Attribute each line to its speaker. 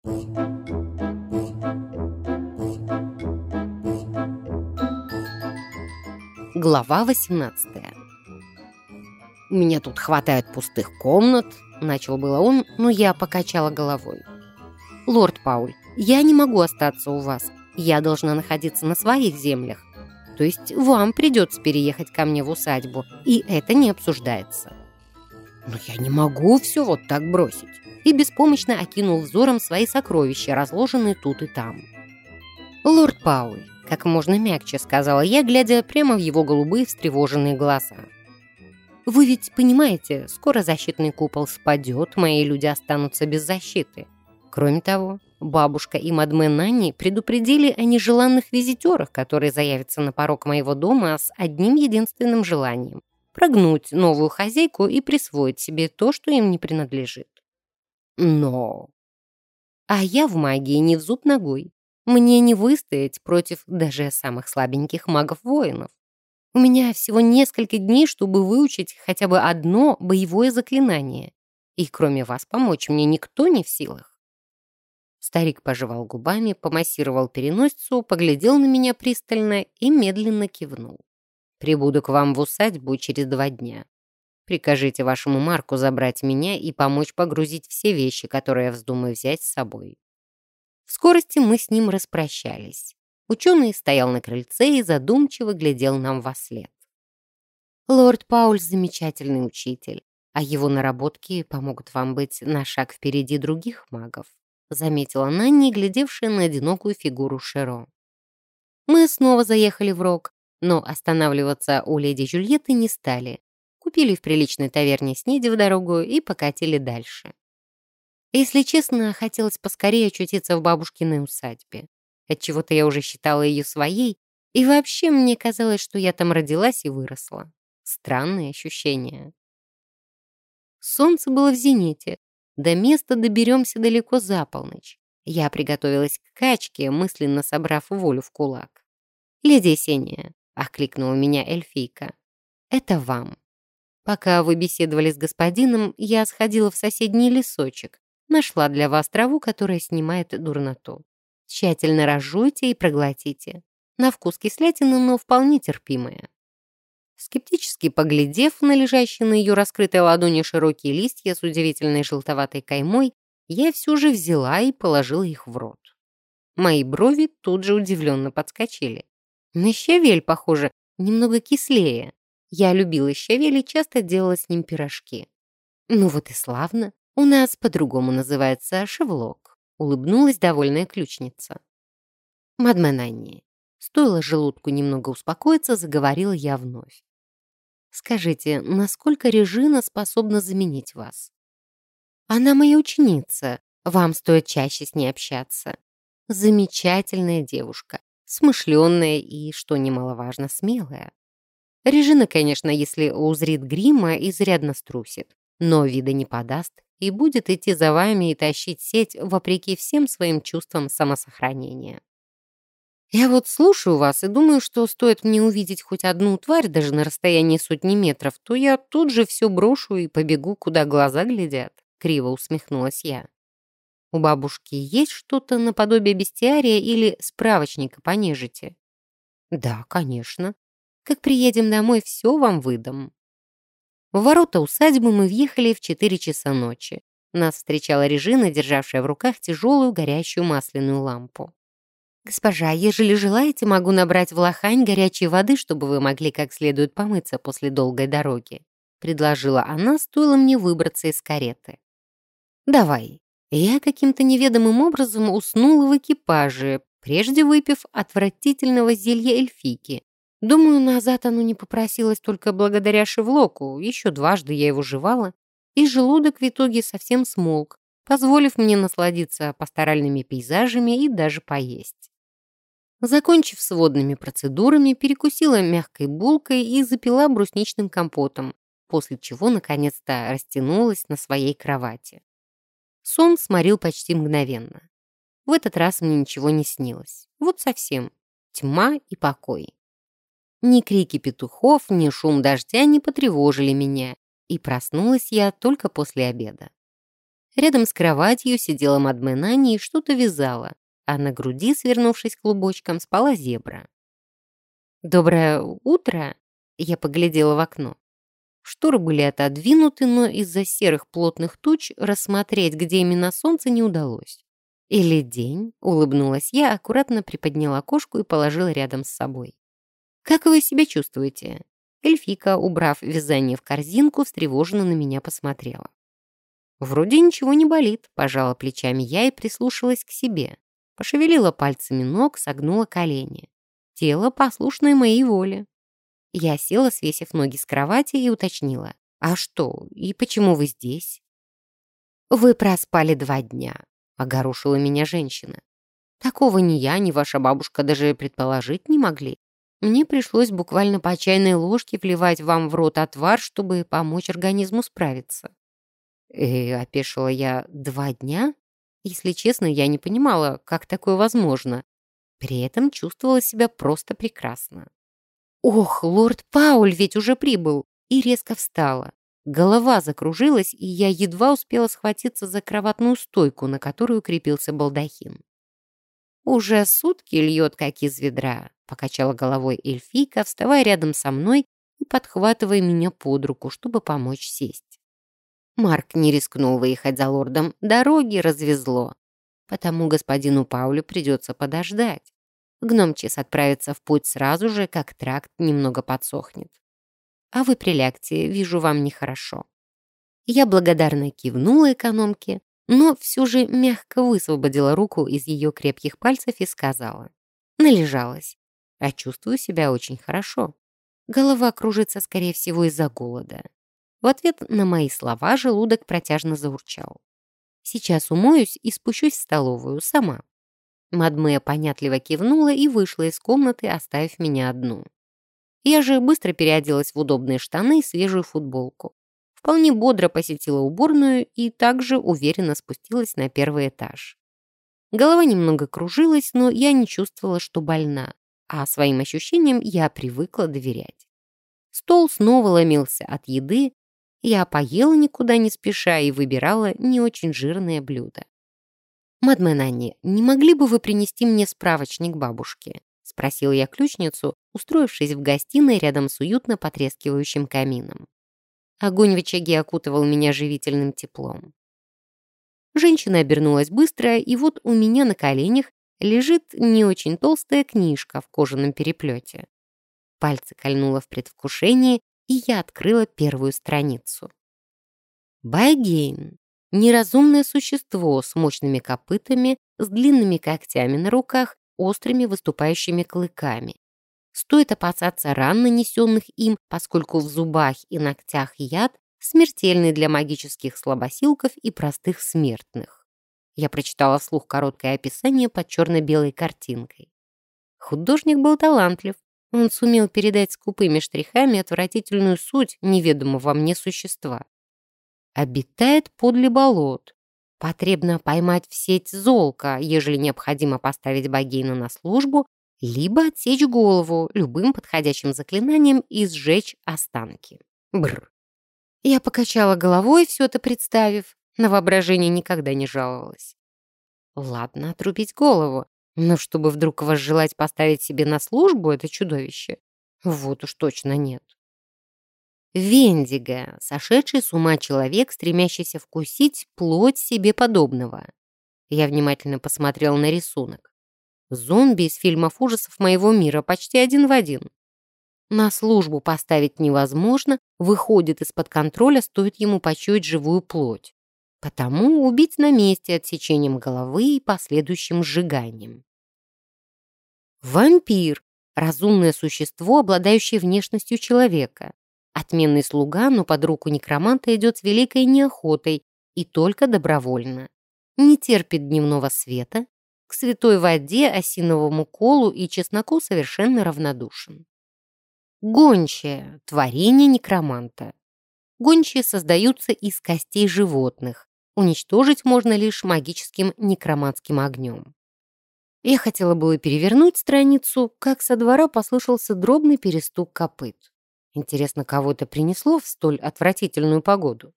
Speaker 1: Глава 18. «У меня тут хватает пустых комнат», — начал было он, но я покачала головой. «Лорд Пауль, я не могу остаться у вас. Я должна находиться на своих землях. То есть вам придется переехать ко мне в усадьбу, и это не обсуждается». «Но я не могу все вот так бросить», и беспомощно окинул взором свои сокровища, разложенные тут и там. «Лорд Пауль», — как можно мягче сказала я, глядя прямо в его голубые встревоженные глаза. «Вы ведь понимаете, скоро защитный купол спадет, мои люди останутся без защиты. Кроме того, бабушка и мадме Нанни предупредили о нежеланных визитерах, которые заявятся на порог моего дома с одним единственным желанием — прогнуть новую хозяйку и присвоить себе то, что им не принадлежит. Но... А я в магии не в зуб ногой. Мне не выстоять против даже самых слабеньких магов-воинов. У меня всего несколько дней, чтобы выучить хотя бы одно боевое заклинание. И кроме вас помочь мне никто не в силах». Старик пожевал губами, помассировал переносицу, поглядел на меня пристально и медленно кивнул. «Прибуду к вам в усадьбу через 2 дня. Прикажите вашему Марку забрать меня и помочь погрузить все вещи, которые я вздумаю взять с собой». В скорости мы с ним распрощались. Ученый стоял на крыльце и задумчиво глядел нам вослед. «Лорд Пауль — замечательный учитель, а его наработки помогут вам быть на шаг впереди других магов», заметила Нанни, глядевшая на одинокую фигуру Шеро. Мы снова заехали в Рог, но останавливаться у леди Жюльетты не стали. Купили в приличной таверне снеди в дорогу и покатили дальше. Если честно, хотелось поскорее очутиться в бабушкиной усадьбе. Отчего-то я уже считала ее своей, и вообще мне казалось, что я там родилась и выросла. Странные ощущения. Солнце было в зените. До места доберемся далеко за полночь. Я приготовилась к качке, мысленно собрав волю в кулак. «Леди Есения», — окликнула меня эльфийка, — «это вам». Пока вы беседовали с господином, я сходила в соседний лесочек, нашла для вас траву, которая снимает дурноту. Тщательно разжуйте и проглотите. На вкус кислятина, но вполне терпимая». Скептически поглядев на лежащие на ее раскрытой ладони широкие листья с удивительной желтоватой каймой, я все же взяла и положила их в рот. Мои брови тут же удивленно подскочили. На щавель, похоже, немного кислее. Я любила щавель и часто делала с ним пирожки. «Ну вот и славно. У нас по-другому называется шевлок», — улыбнулась довольная ключница. «Мадме Нанни». Стоило желудку немного успокоиться, заговорила я вновь. «Скажите, насколько Режина способна заменить вас?» «Она моя ученица. Вам стоит чаще с ней общаться. Замечательная девушка, смышленная и, что немаловажно, смелая. Режина, конечно, если узрит грима, изрядно струсит, но вида не подаст и будет идти за вами и тащить сеть вопреки всем своим чувствам самосохранения. Я вот слушаю вас и думаю, что стоит мне увидеть хоть одну тварь даже на расстоянии сотни метров, то я тут же все брошу и побегу, куда глаза глядят», — криво усмехнулась я. «У бабушки есть что-то наподобие бестиария или справочника по нежити?» «Да, конечно. Как приедем домой, все вам выдам». В ворота усадьбы мы въехали в 4 часа ночи. Нас встречала Режина, державшая в руках тяжелую горящую масляную лампу. «Госпожа, ежели желаете, могу набрать в лохань горячей воды, чтобы вы могли как следует помыться после долгой дороги», предложила она, стоило мне выбраться из кареты. «Давай». Я каким-то неведомым образом уснула в экипаже, прежде выпив отвратительного зелья эльфийки. Думаю, назад оно не попросилось только благодаря Шевлоку, еще дважды я его жевала, и желудок в итоге совсем смолк, позволив мне насладиться пасторальными пейзажами и даже поесть. Закончив с водными процедурами, перекусила мягкой булкой и запила брусничным компотом, после чего наконец-то растянулась на своей кровати. Сон сморил почти мгновенно. В этот раз мне ничего не снилось. Вот совсем. Тьма и покой. Ни крики петухов, ни шум дождя не потревожили меня, и проснулась я только после обеда. Рядом с кроватью сидела мадме Нани и что-то вязала, а на груди, свернувшись клубочком, спала зебра. «Доброе утро!» — я поглядела в окно. Шторы были отодвинуты, но из-за серых плотных туч рассмотреть, где именно солнце, не удалось. «Или день?» — улыбнулась я, аккуратно приподняла кошку и положила рядом с собой. «Как вы себя чувствуете?» Эльфика, убрав вязание в корзинку, встревоженно на меня посмотрела. «Вроде ничего не болит», — пожала плечами я и прислушалась к себе. Пошевелила пальцами ног, согнула колени. Тело, послушное моей воле. Я села, свесив ноги с кровати, и уточнила. «А что, и почему вы здесь?» «Вы проспали 2 дня», — огорошила меня женщина. «Такого ни я, ни ваша бабушка даже предположить не могли. Мне пришлось буквально по чайной ложке вливать вам в рот отвар, чтобы помочь организму справиться». Опешила я. 2 дня? Если честно, я не понимала, как такое возможно. При этом чувствовала себя просто прекрасно. «Ох, лорд Пауль ведь уже прибыл!» И резко встала. Голова закружилась, и я едва успела схватиться за кроватную стойку, на которую крепился балдахин. «Уже сутки льет, как из ведра», — покачала головой эльфийка, вставая рядом со мной и подхватывая меня под руку, чтобы помочь сесть. Марк не рискнул выехать за лордом, дороги развезло. Потому господину Паулю придется подождать. Гномчис отправится в путь сразу же, как тракт немного подсохнет. А вы прилягте, вижу, вам нехорошо. Я благодарно кивнула экономке, но все же мягко высвободила руку из ее крепких пальцев и сказала. Належалась, а чувствую себя очень хорошо. Голова кружится, скорее всего, из-за голода. В ответ на мои слова желудок протяжно заурчал. Сейчас умоюсь и спущусь в столовую сама. Мадме понятливо кивнула и вышла из комнаты, оставив меня одну. Я же быстро переоделась в удобные штаны и свежую футболку. Вполне бодро посетила уборную и также уверенно спустилась на 1-й этаж. Голова немного кружилась, но я не чувствовала, что больна, а своим ощущениям я привыкла доверять. Стол снова ломился от еды. Я поела никуда не спеша и выбирала не очень жирное блюдо. «Мадме Нанни, не могли бы вы принести мне справочник бабушки?» — спросила я ключницу, устроившись в гостиной рядом с уютно потрескивающим камином. Огонь в очаге окутывал меня живительным теплом. Женщина обернулась быстро, и вот у меня на коленях лежит не очень толстая книжка в кожаном переплете. Пальцы кольнуло в предвкушении, и я открыла 1-ю страницу. Байгейн. Неразумное существо с мощными копытами, с длинными когтями на руках, острыми выступающими клыками. Стоит опасаться ран, нанесенных им, поскольку в зубах и ногтях яд, смертельный для магических слабосилков и простых смертных. Я прочитала вслух короткое описание под черно-белой картинкой. Художник был талантлив. Он сумел передать скупыми штрихами отвратительную суть неведомого мне существа. Обитает подле болот. Потребно поймать в сеть золка, ежели необходимо поставить Байгейна на службу, либо отсечь голову любым подходящим заклинанием и сжечь останки. Бррр. Я покачала головой, все это представив. На воображение никогда не жаловалась. Ладно, отрубить голову. Но чтобы вдруг возжелать поставить себе на службу это чудовище, вот уж точно нет. Вендиго, сошедший с ума человек, стремящийся вкусить плоть себе подобного. Я внимательно посмотрел на рисунок. Зомби из фильмов ужасов моего мира почти один в один. На службу поставить невозможно, выходит из-под контроля, стоит ему почуять живую плоть. Потому убить на месте отсечением головы и последующим сжиганием. Вампир – разумное существо, обладающее внешностью человека. Отменный слуга, но под руку некроманта идет с великой неохотой и только добровольно. Не терпит дневного света, к святой воде, осиновому колу и чесноку совершенно равнодушен. Гончая – творение некроманта. Гончие создаются из костей животных. Уничтожить можно лишь магическим некроманским огнем. Я хотела было перевернуть страницу, как со двора послышался дробный перестук копыт. Интересно, кого это принесло в столь отвратительную погоду?